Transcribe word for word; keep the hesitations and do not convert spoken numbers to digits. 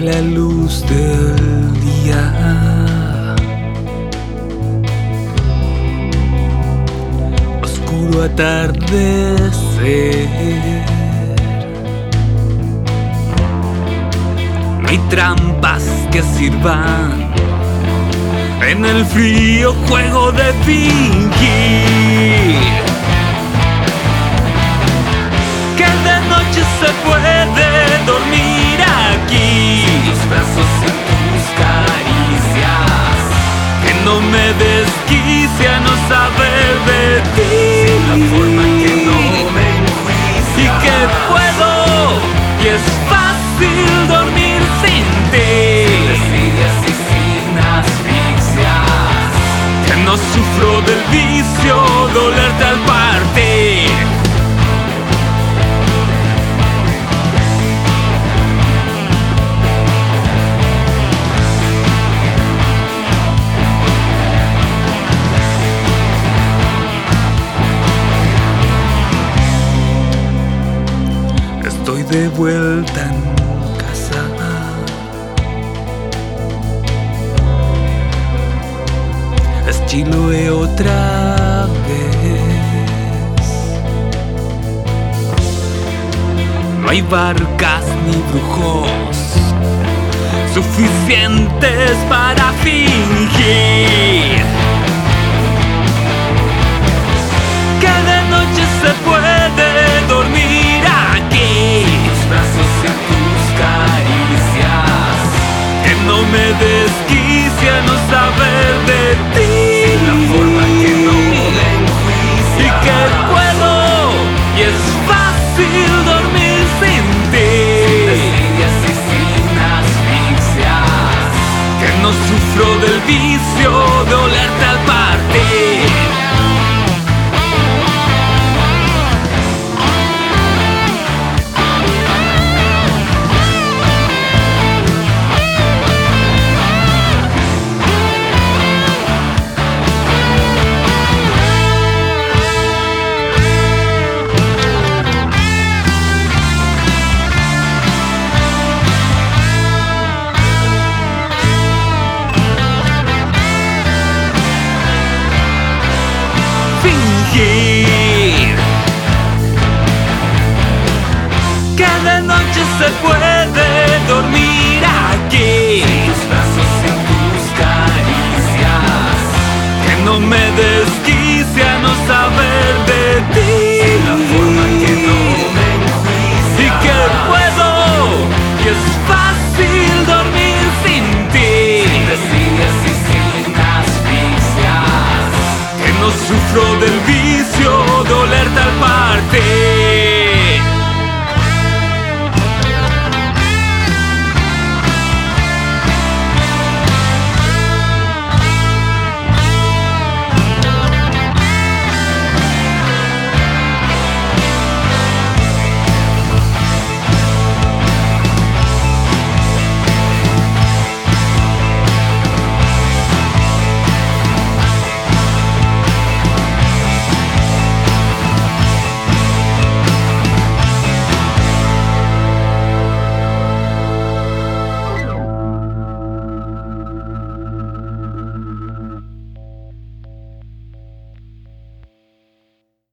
la luz del día. Oscuro atardecer. No hay trampas que sirvan en el frío juego de fingir que de noche se puede dormir aquí. Sin tus brazos, sin tus caricias, Que no me desquicia no saber de ti. sin la forma en que no me enjuicias, Y que puedo, y es fácil dormir sin ti. sin desidias y sin asfixias, Que no sufro del vicio, dolerte al partir. Estoy de vuelta en casa. Es Chiloé otra vez. No hay barcas ni brujos suficientes para fingir que de noche se puede dormir aquí. tus brazos, sin tus caricias, Que no me desquicia no saber de ti. sin la forma en que no me enjuicias, Y que puedo, y es fácil dormir sin sin ti. desidias y sin asfixias, Que no sufro del vicio de olerte al partir. Fingir que de noche se puede